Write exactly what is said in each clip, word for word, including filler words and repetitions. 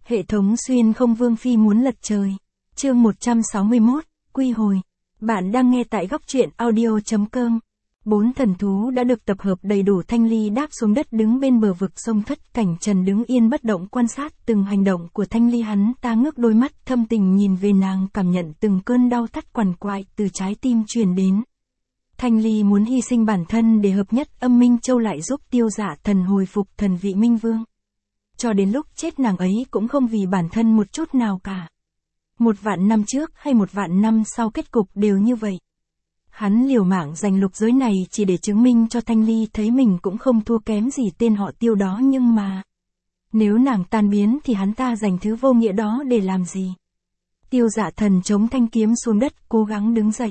Hệ thống xuyên không vương phi muốn lật trời. Chương một trăm sáu mươi mốt, quy hồi. Bạn đang nghe tại góc truyện audio.com. Bốn thần thú đã được tập hợp đầy đủ. Thanh Ly đáp xuống đất đứng bên bờ vực sông Thất Cảnh Trần đứng yên bất động quan sát từng hành động của Thanh Ly. Hắn ta ngước đôi mắt thâm tình nhìn về nàng, cảm nhận từng cơn đau thắt quằn quại từ trái tim truyền đến. Thanh Ly muốn hy sinh bản thân để hợp nhất Âm Minh Châu lại giúp Tiêu Dạ Thần hồi phục thần vị Minh Vương. Cho đến lúc chết nàng ấy cũng không vì bản thân một chút nào cả. Một vạn năm trước hay một vạn năm sau kết cục đều như vậy. Hắn liều mạng giành lục giới này chỉ để chứng minh cho Thanh Ly thấy mình cũng không thua kém gì tên họ Tiêu đó, nhưng mà nếu nàng tan biến thì hắn ta dành thứ vô nghĩa đó để làm gì? Tiêu Dạ Thần chống thanh kiếm xuống đất, cố gắng đứng dậy.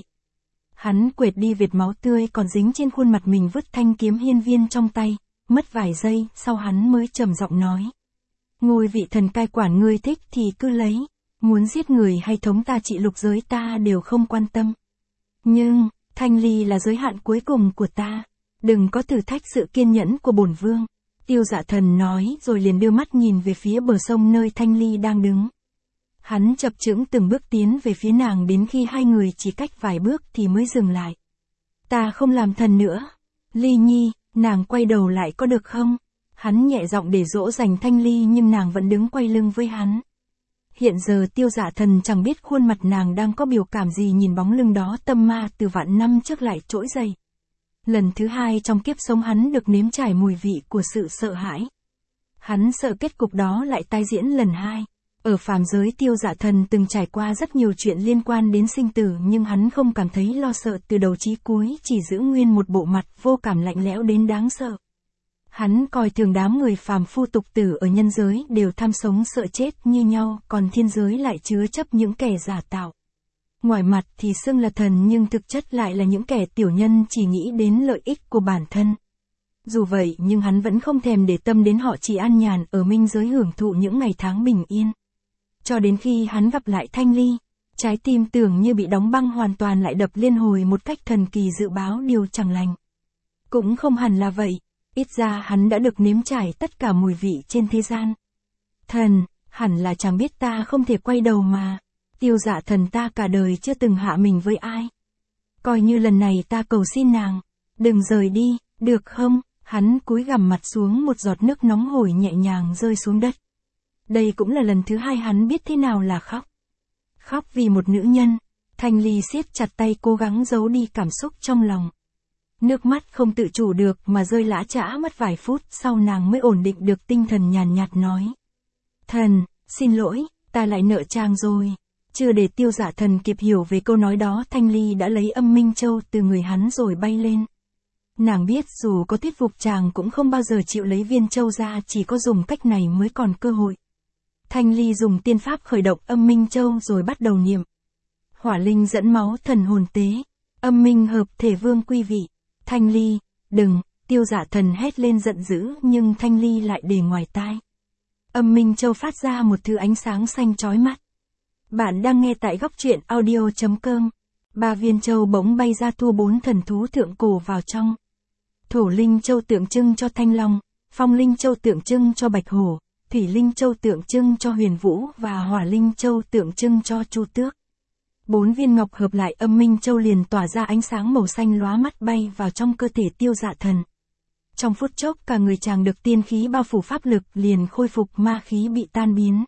Hắn quệt đi vệt máu tươi còn dính trên khuôn mặt mình, vứt thanh kiếm hiên viên trong tay, mất vài giây, sau hắn mới trầm giọng nói. Ngôi vị thần cai quản ngươi thích thì cứ lấy, muốn giết người hay thống ta trị lục giới ta đều không quan tâm. Nhưng, Thanh Ly là giới hạn cuối cùng của ta, đừng có thử thách sự kiên nhẫn của bổn vương. Tiêu Dạ Thần nói rồi liền đưa mắt nhìn về phía bờ sông nơi Thanh Ly đang đứng. Hắn chập chững từng bước tiến về phía nàng, đến khi hai người chỉ cách vài bước thì mới dừng lại. Ta không làm thần nữa. Ly Nhi, nàng quay đầu lại có được không? Hắn nhẹ giọng để dỗ dành Thanh Ly, nhưng nàng vẫn đứng quay lưng với hắn. Hiện giờ Tiêu Dạ Thần chẳng biết khuôn mặt nàng đang có biểu cảm gì nhìn bóng lưng đó, tâm ma từ vạn năm trước lại trỗi dậy. Lần thứ hai trong kiếp sống hắn được nếm trải mùi vị của sự sợ hãi. Hắn sợ kết cục đó lại tái diễn lần hai. Ở phàm giới, Tiêu Dạ Thần từng trải qua rất nhiều chuyện liên quan đến sinh tử, nhưng hắn không cảm thấy lo sợ từ đầu chí cuối, chỉ giữ nguyên một bộ mặt vô cảm lạnh lẽo đến đáng sợ. Hắn coi thường đám người phàm phu tục tử ở nhân giới đều tham sống sợ chết như nhau, còn thiên giới lại chứa chấp những kẻ giả tạo. Ngoài mặt thì xưng là thần nhưng thực chất lại là những kẻ tiểu nhân chỉ nghĩ đến lợi ích của bản thân. Dù vậy nhưng hắn vẫn không thèm để tâm đến họ, chỉ an nhàn ở minh giới hưởng thụ những ngày tháng bình yên. Cho đến khi hắn gặp lại Thanh Ly, trái tim tưởng như bị đóng băng hoàn toàn lại đập liên hồi một cách thần kỳ, dự báo điều chẳng lành. Cũng không hẳn là vậy, ít ra hắn đã được nếm trải tất cả mùi vị trên thế gian. Thần, hẳn là chẳng biết ta không thể quay đầu mà. Tiêu Dạ Thần, ta cả đời chưa từng hạ mình với ai. Coi như lần này ta cầu xin nàng, đừng rời đi, được không? Hắn cúi gằm mặt xuống, một giọt nước nóng hổi nhẹ nhàng rơi xuống đất. Đây cũng là lần thứ hai hắn biết thế nào là khóc. Khóc vì một nữ nhân. Thanh Ly siết chặt tay, cố gắng giấu đi cảm xúc trong lòng. Nước mắt không tự chủ được mà rơi lã chã, mất vài phút sau nàng mới ổn định được tinh thần, nhàn nhạt nói. Thần, xin lỗi, ta lại nợ chàng rồi. Chưa để Tiêu Dạ Thần kịp hiểu về câu nói đó, Thanh Ly đã lấy Âm Minh Châu từ người hắn rồi bay lên. Nàng biết dù có thuyết phục chàng cũng không bao giờ chịu lấy viên châu ra, chỉ có dùng cách này mới còn cơ hội. Thanh Ly dùng tiên pháp khởi động Âm Minh Châu rồi bắt đầu niệm. Hỏa linh dẫn máu, thần hồn tế, âm minh hợp thể, vương quy vị. Thanh Ly, đừng! Tiêu Dạ Thần hét lên giận dữ, nhưng Thanh Ly lại để ngoài tai. Âm Minh Châu phát ra một thứ ánh sáng xanh chói mắt. Bạn đang nghe tại góc truyện audio.com. Ba viên châu bỗng bay ra, thu bốn thần thú thượng cổ vào trong. Thổ Linh Châu tượng trưng cho Thanh Long, Phong Linh Châu tượng trưng cho Bạch Hổ, Thủy Linh Châu tượng trưng cho Huyền Vũ và Hỏa Linh Châu tượng trưng cho Chu Tước. Bốn viên ngọc hợp lại, Âm Minh Châu liền tỏa ra ánh sáng màu xanh lóa mắt, bay vào trong cơ thể Tiêu Dạ Thần. Trong phút chốc cả người chàng được tiên khí bao phủ, pháp lực liền khôi phục, ma khí bị tan biến.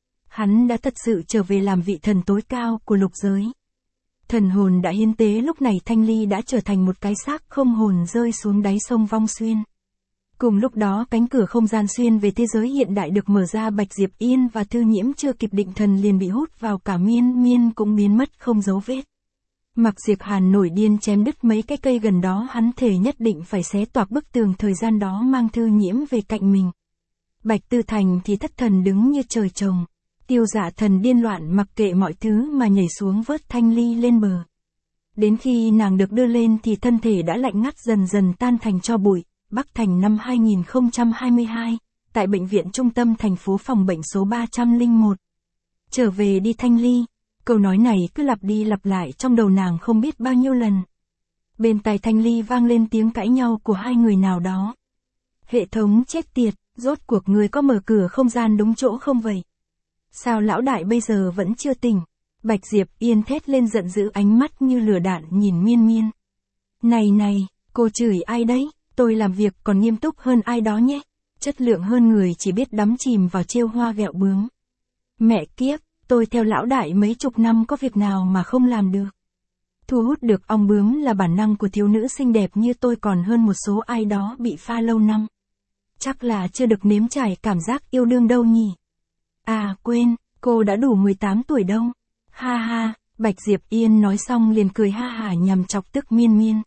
Hắn đã thật sự trở về làm vị thần tối cao của lục giới. Thần hồn đã hiến tế, lúc này Thanh Ly đã trở thành một cái xác không hồn rơi xuống đáy sông Vong Xuyên. Cùng lúc đó cánh cửa không gian xuyên về thế giới hiện đại được mở ra, Bạch Diệp Yên và Thư Nhiễm chưa kịp định thần liền bị hút vào, cả Miên Miên cũng biến mất không dấu vết. Mặc Diệp Hàn nổi điên chém đứt mấy cái cây gần đó, hắn thề nhất định phải xé toạc bức tường thời gian đó, mang Thư Nhiễm về cạnh mình. Bạch Tư Thành thì thất thần đứng như trời trồng. Tiêu Dạ Thần điên loạn mặc kệ mọi thứ mà nhảy xuống vớt Thanh Ly lên bờ. Đến khi nàng được đưa lên thì thân thể đã lạnh ngắt, dần dần tan thành tro bụi. Bắc Thành năm hai nghìn không trăm hai mươi hai, tại bệnh viện trung tâm thành phố, phòng bệnh số ba trăm lẻ một. Trở về đi Thanh Ly. Câu nói này cứ lặp đi lặp lại trong đầu nàng không biết bao nhiêu lần. Bên tai Thanh Ly vang lên tiếng cãi nhau của hai người nào đó. Hệ thống chết tiệt, rốt cuộc người có mở cửa không gian đúng chỗ không vậy? Sao lão đại bây giờ vẫn chưa tỉnh? Bạch Diệp Yên thét lên giận dữ, ánh mắt như lửa đạn nhìn Miên Miên. Này này, cô chửi ai đấy? Tôi làm việc còn nghiêm túc hơn ai đó nhé. Chất lượng hơn người chỉ biết đắm chìm vào trêu hoa ghẹo bướm. Mẹ kiếp, tôi theo lão đại mấy chục năm có việc nào mà không làm được. Thu hút được ong bướm là bản năng của thiếu nữ xinh đẹp như tôi còn hơn một số ai đó bị pha lâu năm. Chắc là chưa được nếm trải cảm giác yêu đương đâu nhỉ. À quên, cô đã đủ mười tám tuổi đâu. Ha ha, Bạch Diệp Yên nói xong liền cười ha hả nhằm chọc tức Miên Miên.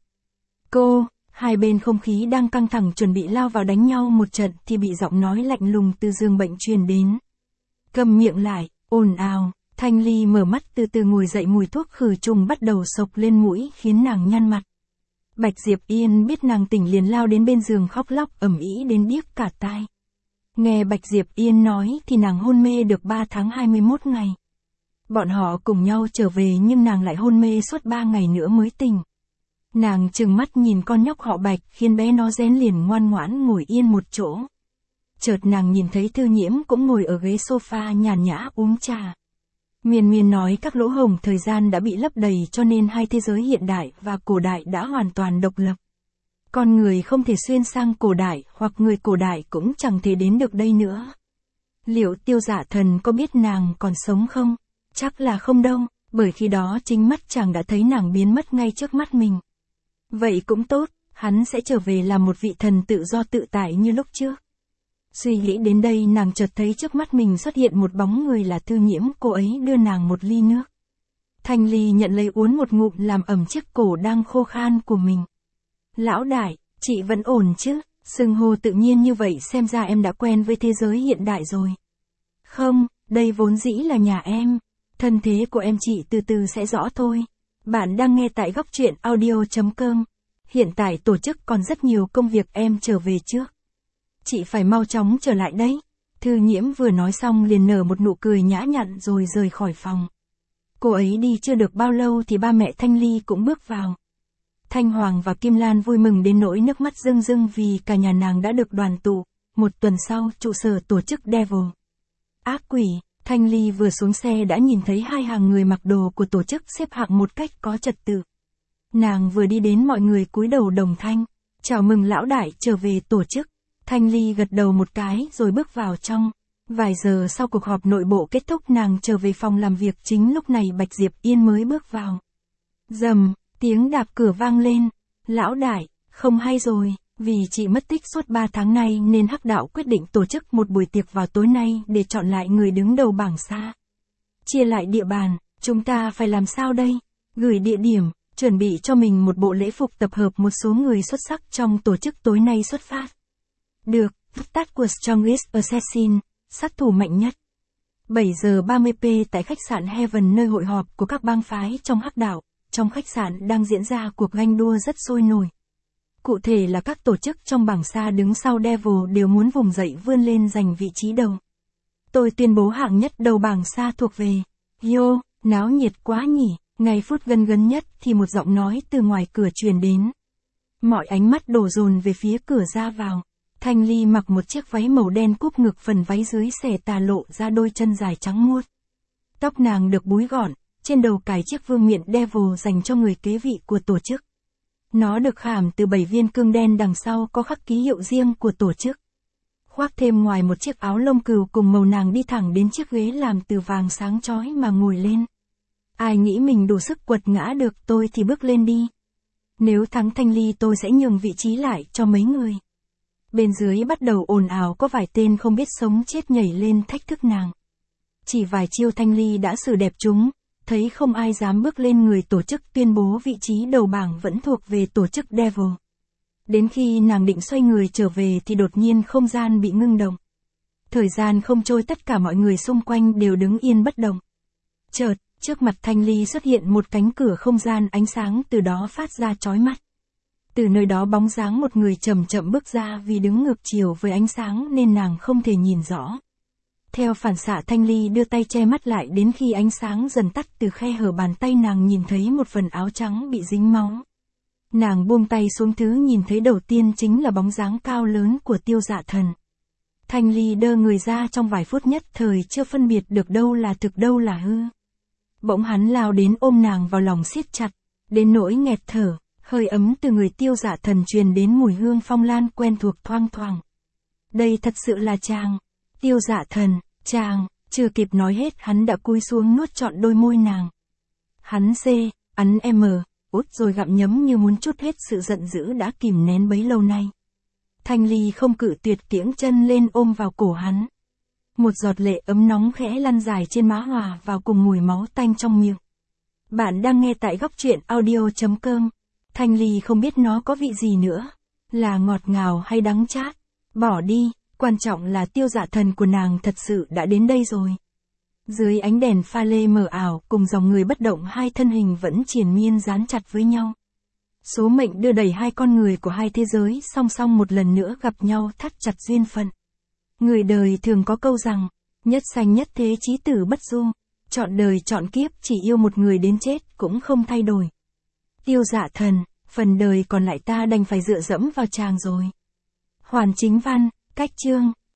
Cô, hai bên không khí đang căng thẳng chuẩn bị lao vào đánh nhau một trận thì bị giọng nói lạnh lùng từ giường bệnh truyền đến. Câm miệng lại, ồn ào. Thanh Ly mở mắt từ từ ngồi dậy, mùi thuốc khử trùng bắt đầu xộc lên mũi khiến nàng nhăn mặt. Bạch Diệp Yên biết nàng tỉnh liền lao đến bên giường khóc lóc ầm ĩ đến điếc cả tai. Nghe Bạch Diệp Yên nói thì nàng hôn mê được ba tháng hai mươi mốt ngày. Bọn họ cùng nhau trở về nhưng nàng lại hôn mê suốt ba ngày nữa mới tỉnh. Nàng trừng mắt nhìn con nhóc họ Bạch khiến bé nó rén liền ngoan ngoãn ngồi yên một chỗ. Chợt nàng nhìn thấy Thư Nhiễm cũng ngồi ở ghế sofa nhàn nhã uống trà. Miên Miên nói các lỗ hổng thời gian đã bị lấp đầy cho nên hai thế giới hiện đại và cổ đại đã hoàn toàn độc lập. Con người không thể xuyên sang cổ đại hoặc người cổ đại cũng chẳng thể đến được đây nữa. Liệu Tiêu Dạ Thần có biết nàng còn sống không? Chắc là không đâu, bởi khi đó chính mắt chàng đã thấy nàng biến mất ngay trước mắt mình. Vậy cũng tốt, hắn sẽ trở về làm một vị thần tự do tự tại như lúc trước. Suy nghĩ đến đây nàng chợt thấy trước mắt mình xuất hiện một bóng người là Thư Nhiễm, cô ấy đưa nàng một ly nước. Thanh Ly nhận lấy uống một ngụm làm ẩm chiếc cổ đang khô khan của mình. Lão đại, chị vẫn ổn chứ? Xưng hô tự nhiên như vậy xem ra em đã quen với thế giới hiện đại rồi. Không, đây vốn dĩ là nhà em. Thân thế của em chị từ từ sẽ rõ thôi. Bạn đang nghe tại góc truyện audio chấm com. Hiện tại tổ chức còn rất nhiều công việc, em trở về trước. Chị phải mau chóng trở lại đấy. Thư Nhiễm vừa nói xong liền nở một nụ cười nhã nhặn rồi rời khỏi phòng. Cô ấy đi chưa được bao lâu thì ba mẹ Thanh Ly cũng bước vào. Thanh Hoàng và Kim Lan vui mừng đến nỗi nước mắt rưng rưng vì cả nhà nàng đã được đoàn tụ. Một tuần sau, trụ sở tổ chức Devil. Ác quỷ, Thanh Ly vừa xuống xe đã nhìn thấy hai hàng người mặc đồ của tổ chức xếp hạng một cách có trật tự. Nàng vừa đi đến mọi người cúi đầu đồng thanh. Chào mừng lão đại trở về tổ chức. Thanh Ly gật đầu một cái rồi bước vào trong. Vài giờ sau cuộc họp nội bộ kết thúc, nàng trở về phòng làm việc, chính lúc này Bạch Diệp Yên mới bước vào. Rầm, tiếng đạp cửa vang lên. Lão đại, không hay rồi, vì chị mất tích suốt ba tháng nay nên Hắc đạo quyết định tổ chức một buổi tiệc vào tối nay để chọn lại người đứng đầu bảng xa. Chia lại địa bàn, chúng ta phải làm sao đây? Gửi địa điểm, chuẩn bị cho mình một bộ lễ phục tập hợp một số người xuất sắc trong tổ chức tối nay xuất phát. Được, tắt của Strongest Assassin, sát thủ mạnh nhất. bảy giờ ba mươi p tại khách sạn Heaven, nơi hội họp của các bang phái trong Hắc đạo. Trong khách sạn đang diễn ra cuộc ganh đua rất sôi nổi. Cụ thể là các tổ chức trong bảng xa đứng sau Devil đều muốn vùng dậy vươn lên giành vị trí đầu. Tôi tuyên bố hạng nhất đầu bảng xa thuộc về. Yo, náo nhiệt quá nhỉ. Ngay phút gần gần nhất thì một giọng nói từ ngoài cửa truyền đến. Mọi ánh mắt đổ dồn về phía cửa ra vào. Thanh Ly mặc một chiếc váy màu đen cúp ngực, phần váy dưới xẻ tà lộ ra đôi chân dài trắng muốt. Tóc nàng được búi gọn, trên đầu cài chiếc vương miện Devil dành cho người kế vị của tổ chức. Nó được khảm từ bảy viên cương đen, đằng sau có khắc ký hiệu riêng của tổ chức. Khoác thêm ngoài một chiếc áo lông cừu cùng màu, nàng đi thẳng đến chiếc ghế làm từ vàng sáng chói mà ngồi lên. Ai nghĩ mình đủ sức quật ngã được tôi thì bước lên đi. Nếu thắng Thanh Ly tôi sẽ nhường vị trí lại cho mấy người. Bên dưới bắt đầu ồn ào, có vài tên không biết sống chết nhảy lên thách thức nàng. Chỉ vài chiêu Thanh Ly đã xử đẹp chúng, thấy không ai dám bước lên người tổ chức, tuyên bố vị trí đầu bảng vẫn thuộc về tổ chức Devil. Đến khi nàng định xoay người trở về thì đột nhiên không gian bị ngưng động. Thời gian không trôi, tất cả mọi người xung quanh đều đứng yên bất động. Chợt, trước mặt Thanh Ly xuất hiện một cánh cửa không gian, ánh sáng từ đó phát ra chói mắt. Từ nơi đó bóng dáng một người chậm chậm bước ra, vì đứng ngược chiều với ánh sáng nên nàng không thể nhìn rõ. Theo phản xạ Thanh Ly đưa tay che mắt lại, đến khi ánh sáng dần tắt, từ khe hở bàn tay nàng nhìn thấy một phần áo trắng bị dính máu. Nàng buông tay xuống, thứ nhìn thấy đầu tiên chính là bóng dáng cao lớn của Tiêu Dạ Thần. Thanh Ly đơ người ra trong vài phút nhất thời chưa phân biệt được đâu là thực đâu là hư. Bỗng hắn lao đến ôm nàng vào lòng siết chặt, đến nỗi nghẹt thở, hơi ấm từ người Tiêu Dạ Thần truyền đến mùi hương phong lan quen thuộc thoang thoảng. Đây thật sự là chàng. Tiêu Dạ Thần, chàng, chưa kịp nói hết hắn đã cúi xuống nuốt trọn đôi môi nàng. Hắn xê, ắn em, út rồi gặm nhấm như muốn trút hết sự giận dữ đã kìm nén bấy lâu nay. Thanh Ly không cự tuyệt, kiễng chân lên ôm vào cổ hắn. Một giọt lệ ấm nóng khẽ lăn dài trên má hòa vào cùng mùi máu tanh trong miệng. Bạn đang nghe tại góc truyện audio.com. Thanh Ly không biết nó có vị gì nữa. Là ngọt ngào hay đắng chát. Bỏ đi, quan trọng là Tiêu Dạ Thần của nàng thật sự đã đến đây rồi. Dưới ánh đèn pha lê mờ ảo cùng dòng người bất động, hai thân hình vẫn triền miên dán chặt với nhau. Số mệnh đưa đẩy hai con người của hai thế giới song song một lần nữa gặp nhau, thắt chặt duyên phận. Người đời thường có câu rằng, nhất sanh nhất thế chí tử bất du, chọn đời chọn kiếp chỉ yêu một người đến chết cũng không thay đổi. Tiêu Dạ Thần, phần đời còn lại ta đành phải dựa dẫm vào chàng rồi. Hoàn Chính Văn, cách chương.